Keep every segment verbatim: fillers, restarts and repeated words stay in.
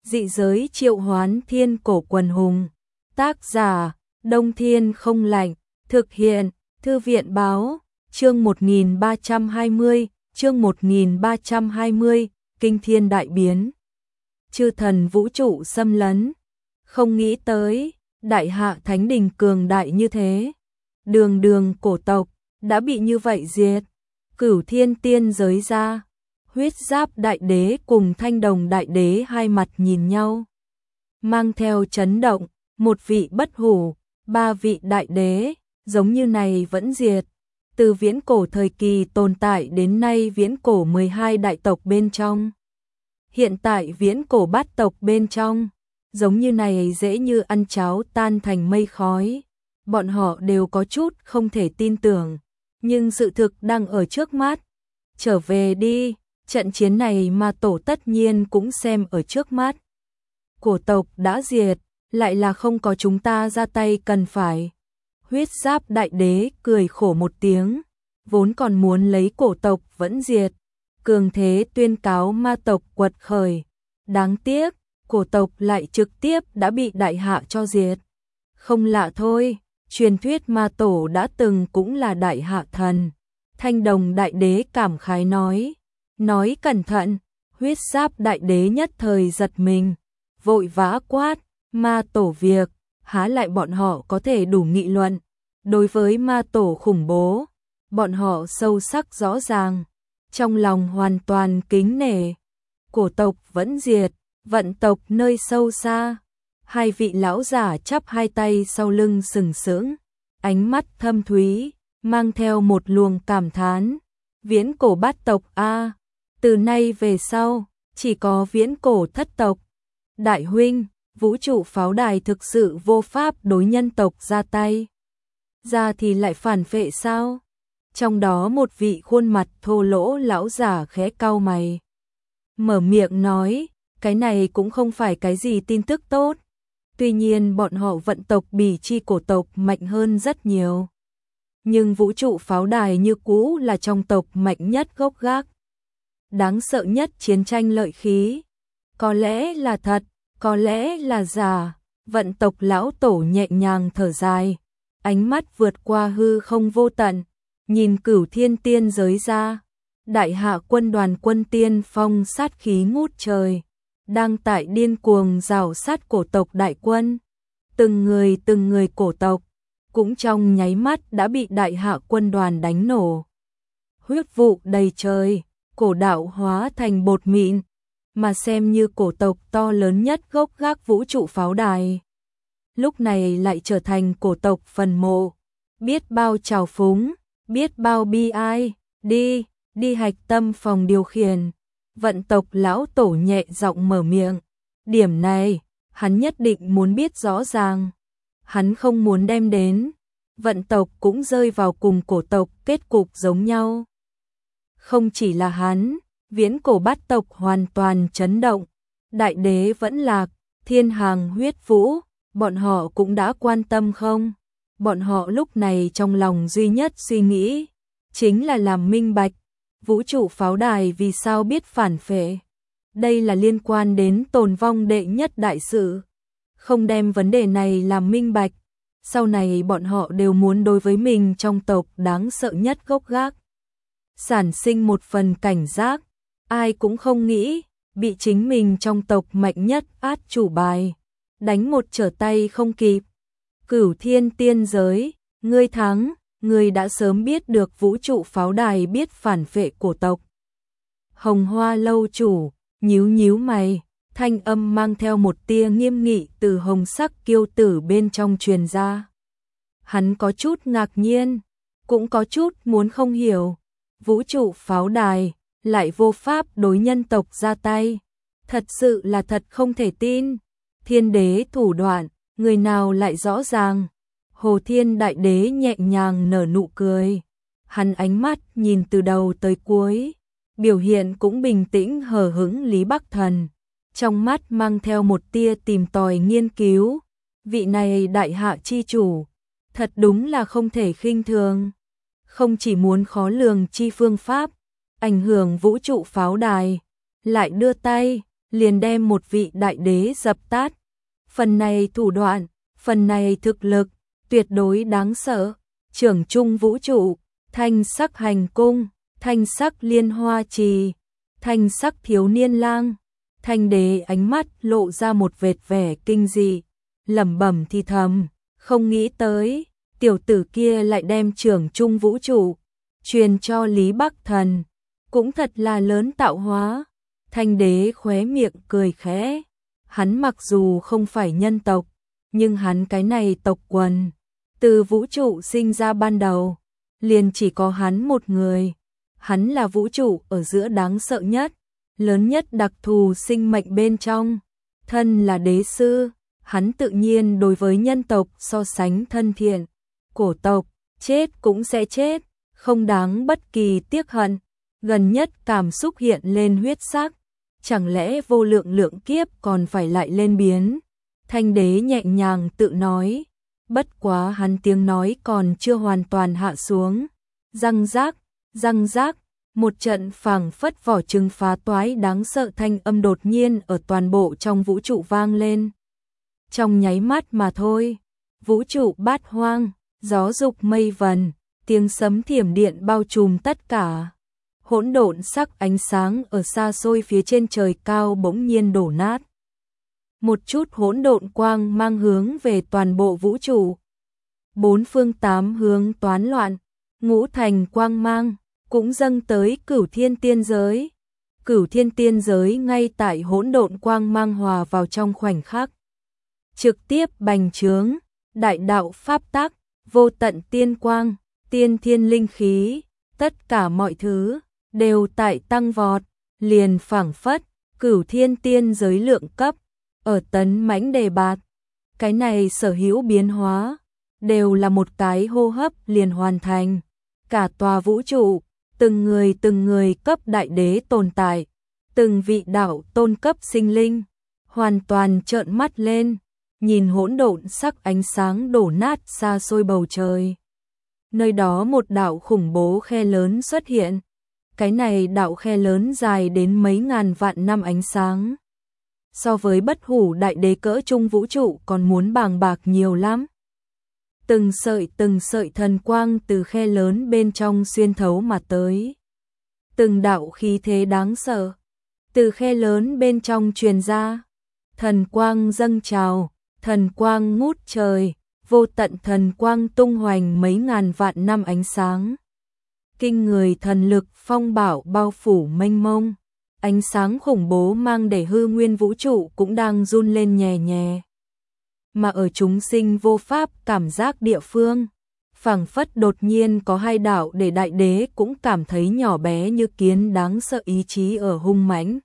Dị giới triệu hoán thiên cổ quần hùng. Tác giả, Đông Thiên không lạnh. Thực hiện, Thư viện báo. Chương một nghìn ba trăm hai mươi, chương một nghìn ba trăm hai mươi, Kinh thiên đại biến. Chư thần vũ trụ xâm lấn. Không nghĩ tới, đại hạ thánh đình cường đại như thế. Đường đường cổ tộc, đã bị như vậy diệt. Cửu thiên tiên giới ra. Huyết giáp đại đế cùng thanh đồng đại đế hai mặt nhìn nhau. Mang theo chấn động, một vị bất hủ, ba vị đại đế, giống như này vẫn diệt. Từ viễn cổ thời kỳ tồn tại đến nay viễn cổ mười hai đại tộc bên trong. Hiện tại viễn cổ bát tộc bên trong, giống như này dễ như ăn cháo tan thành mây khói. Bọn họ đều có chút không thể tin tưởng, nhưng sự thực đang ở trước mắt. Trở về đi, trận chiến này mà tổ tất nhiên cũng xem ở trước mắt. Cổ tộc đã diệt, lại là không có chúng ta ra tay cần phải. Huyết giáp đại đế cười khổ một tiếng, vốn còn muốn lấy cổ tộc vẫn diệt. Cường thế tuyên cáo ma tộc quật khởi. Đáng tiếc, cổ tộc lại trực tiếp đã bị đại hạ cho diệt. Không lạ thôi, truyền thuyết ma tổ đã từng cũng là đại hạ thần. Thanh đồng đại đế cảm khái nói. Nói cẩn thận, huyết giáp đại đế nhất thời giật mình. Vội vã quát, ma tổ việc, há lại bọn họ có thể đủ nghị luận. Đối với ma tổ khủng bố, bọn họ sâu sắc rõ ràng. Trong lòng hoàn toàn kính nể. Cổ tộc vẫn diệt, vận tộc nơi sâu xa. Hai vị lão giả chắp hai tay sau lưng sừng sững, ánh mắt thâm thúy, mang theo một luồng cảm thán. Viễn cổ bát tộc a, từ nay về sau, chỉ có viễn cổ thất tộc. Đại huynh, vũ trụ pháo đài thực sự vô pháp đối nhân tộc ra tay. Ra thì lại phản phệ sao? Trong đó một vị khuôn mặt thô lỗ lão giả khẽ cau mày. Mở miệng nói, cái này cũng không phải cái gì tin tức tốt. Tuy nhiên bọn họ vận tộc bỉ chi cổ tộc mạnh hơn rất nhiều. Nhưng vũ trụ pháo đài như cũ là trong tộc mạnh nhất gốc gác. Đáng sợ nhất chiến tranh lợi khí. Có lẽ là thật, có lẽ là giả. Vận tộc lão tổ nhẹ nhàng thở dài. Ánh mắt vượt qua hư không vô tận. Nhìn cửu thiên tiên giới ra. Đại hạ quân đoàn quân tiên phong sát khí ngút trời. Đang tại điên cuồng rào sát cổ tộc đại quân. Từng người từng người cổ tộc. Cũng trong nháy mắt đã bị đại hạ quân đoàn đánh nổ. Huyết vụ đầy trời. Cổ đạo hóa thành bột mịn. Mà xem như cổ tộc to lớn nhất gốc gác vũ trụ pháo đài. Lúc này lại trở thành cổ tộc phần mộ. Biết bao trào phúng, biết bao bi ai. Đi, đi hạch tâm phòng điều khiển. Vận tộc lão tổ nhẹ giọng mở miệng. Điểm này, hắn nhất định muốn biết rõ ràng. Hắn không muốn đem đến. Vận tộc cũng rơi vào cùng cổ tộc kết cục giống nhau. Không chỉ là hắn, viễn cổ bát tộc hoàn toàn chấn động. Đại đế vẫn lạc, thiên hàng huyết vũ, bọn họ cũng đã quan tâm không? Bọn họ lúc này trong lòng duy nhất suy nghĩ, chính là làm minh bạch. Vũ trụ pháo đài vì sao biết phản phệ? Đây là liên quan đến tồn vong đệ nhất đại sự. Không đem vấn đề này làm minh bạch, sau này bọn họ đều muốn đối với mình trong tộc đáng sợ nhất gốc gác. Sản sinh một phần cảnh giác, ai cũng không nghĩ, bị chính mình trong tộc mạnh nhất át chủ bài. Đánh một trở tay không kịp. Cửu thiên tiên giới, ngươi thắng. Người đã sớm biết được vũ trụ pháo đài biết phản phệ cổ tộc. Hồng Hoa lâu chủ, nhíu nhíu mày, thanh âm mang theo một tia nghiêm nghị từ hồng sắc kiêu tử bên trong truyền ra. Hắn có chút ngạc nhiên, cũng có chút muốn không hiểu. Vũ trụ pháo đài, lại vô pháp đối nhân tộc ra tay. Thật sự là thật không thể tin. Thiên đế thủ đoạn, người nào lại rõ ràng. Hồ Thiên Đại Đế nhẹ nhàng nở nụ cười. Hắn ánh mắt nhìn từ đầu tới cuối. Biểu hiện cũng bình tĩnh hờ hững Lý Bắc Thần. Trong mắt mang theo một tia tìm tòi nghiên cứu. Vị này đại hạ chi chủ. Thật đúng là không thể khinh thường. Không chỉ muốn khó lường chi phương pháp. Ảnh hưởng vũ trụ pháo đài. Lại đưa tay, liền đem một vị đại đế dập tát. Phần này thủ đoạn, phần này thực lực, tuyệt đối đáng sợ. Trưởng trung vũ trụ, thanh sắc hành cung, thanh sắc liên hoa trì, thanh sắc thiếu niên lang. Thanh đế ánh mắt lộ ra một vệt vẻ kinh dị, lẩm bẩm thì thầm, không nghĩ tới, tiểu tử kia lại đem trưởng trung vũ trụ truyền cho Lý Bắc Thần, cũng thật là lớn tạo hóa. Thanh đế khóe miệng cười khẽ, hắn mặc dù không phải nhân tộc, nhưng hắn cái này tộc quần, từ vũ trụ sinh ra ban đầu, liền chỉ có hắn một người. Hắn là vũ trụ ở giữa đáng sợ nhất, lớn nhất đặc thù sinh mệnh bên trong. Thân là đế sư, hắn tự nhiên đối với nhân tộc so sánh thân thiện. Cổ tộc, chết cũng sẽ chết, không đáng bất kỳ tiếc hận. Gần nhất cảm xúc hiện lên huyết sắc, chẳng lẽ vô lượng lượng kiếp còn phải lại lên biến. Thanh đế nhẹ nhàng tự nói, bất quá hắn tiếng nói còn chưa hoàn toàn hạ xuống. Răng rác, răng rác, một trận phảng phất vỏ trứng phá toái đáng sợ thanh âm đột nhiên ở toàn bộ trong vũ trụ vang lên. Trong nháy mắt mà thôi, vũ trụ bát hoang, gió dục mây vần, tiếng sấm thiểm điện bao trùm tất cả. Hỗn độn sắc ánh sáng ở xa xôi phía trên trời cao bỗng nhiên đổ nát. Một chút hỗn độn quang mang hướng về toàn bộ vũ trụ. Bốn phương tám hướng toán loạn, ngũ thành quang mang cũng dâng tới Cửu Thiên Tiên giới. Cửu Thiên Tiên giới ngay tại hỗn độn quang mang hòa vào trong khoảnh khắc, trực tiếp bành trướng, đại đạo pháp tắc, vô tận tiên quang, tiên thiên linh khí, tất cả mọi thứ đều tại tăng vọt, liền phảng phất Cửu Thiên Tiên giới lượng cấp ở tấn mãnh đề bạt. Cái này sở hữu biến hóa đều là một cái hô hấp liền hoàn thành. Cả tòa vũ trụ, từng người từng người cấp đại đế tồn tại, từng vị đạo tôn cấp sinh linh, hoàn toàn trợn mắt lên, nhìn hỗn độn sắc ánh sáng đổ nát xa xôi bầu trời. Nơi đó một đạo khủng bố khe lớn xuất hiện. Cái này đạo khe lớn dài đến mấy ngàn vạn năm ánh sáng. So với bất hủ đại đế cỡ trung vũ trụ còn muốn bàng bạc nhiều lắm. Từng sợi từng sợi thần quang từ khe lớn bên trong xuyên thấu mà tới. Từng đạo khí thế đáng sợ từ khe lớn bên trong truyền ra. Thần quang dâng trào, thần quang ngút trời, vô tận thần quang tung hoành mấy ngàn vạn năm ánh sáng. Kinh người thần lực phong bảo bao phủ mênh mông, ánh sáng khủng bố mang để hư nguyên vũ trụ cũng đang run lên nhẹ nhẹ. Mà ở chúng sinh vô pháp cảm giác địa phương, phảng phất đột nhiên có hai đạo để đại đế cũng cảm thấy nhỏ bé như kiến đáng sợ ý chí ở hung mãnh.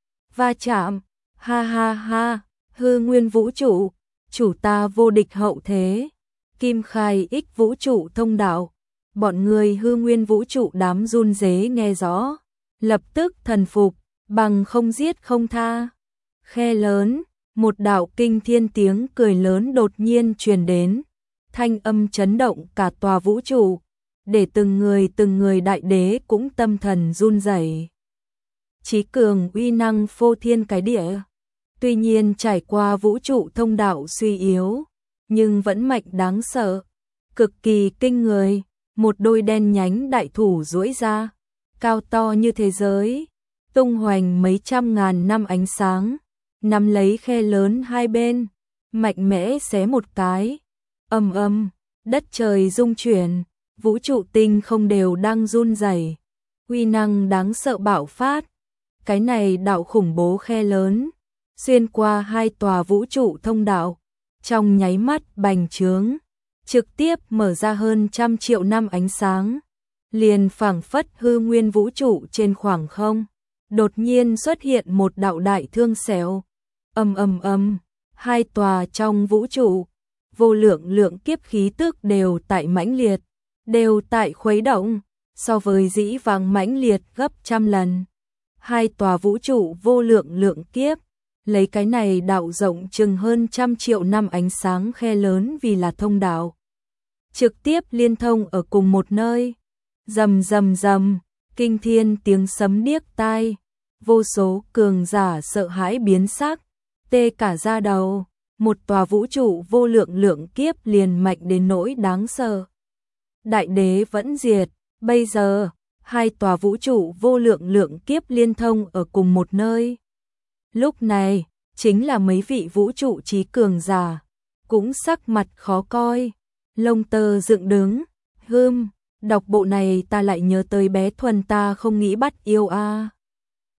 Va chạm, ha ha ha, hư nguyên vũ trụ, chủ ta vô địch hậu thế, kim khai ích vũ trụ thông đạo. Bọn người hư nguyên vũ trụ đám run rế nghe rõ, lập tức thần phục, bằng không giết không tha. Khe lớn, một đạo kinh thiên tiếng cười lớn đột nhiên truyền đến, thanh âm chấn động cả tòa vũ trụ, để từng người từng người đại đế cũng tâm thần run rẩy. Chí cường uy năng phô thiên cái địa, tuy nhiên trải qua vũ trụ thông đạo suy yếu, nhưng vẫn mạnh đáng sợ, cực kỳ kinh người. Một đôi đen nhánh đại thủ duỗi ra, cao to như thế giới, tung hoành mấy trăm ngàn năm ánh sáng, nắm lấy khe lớn hai bên, mạnh mẽ xé một cái. Ầm ầm, đất trời rung chuyển, vũ trụ tinh không đều đang run rẩy, uy năng đáng sợ bạo phát. Cái này đạo khủng bố khe lớn, xuyên qua hai tòa vũ trụ thông đạo, trong nháy mắt bành trướng, trực tiếp mở ra hơn trăm triệu năm ánh sáng, liền phảng phất hư nguyên vũ trụ trên khoảng không, đột nhiên xuất hiện một đạo đại thương xẻo. Ầm ầm ầm, hai tòa trong vũ trụ, vô lượng lượng kiếp khí tức đều tại mãnh liệt, đều tại khuấy động, so với dĩ vãng mãnh liệt gấp trăm lần. Hai tòa vũ trụ vô lượng lượng kiếp, lấy cái này đạo rộng chừng hơn trăm triệu năm ánh sáng khe lớn vì là thông đạo, trực tiếp liên thông ở cùng một nơi. Rầm rầm rầm, kinh thiên tiếng sấm điếc tai, vô số cường giả sợ hãi biến sắc, tê cả da đầu, một tòa vũ trụ vô lượng lượng kiếp liền mạnh đến nỗi đáng sợ. Đại đế vẫn diệt, bây giờ, hai tòa vũ trụ vô lượng lượng kiếp liên thông ở cùng một nơi. Lúc này, chính là mấy vị vũ trụ trí cường giả, cũng sắc mặt khó coi, lông tơ dựng đứng, hưm, đọc bộ này ta lại nhớ tới bé Thuần ta không nghĩ bắt yêu a.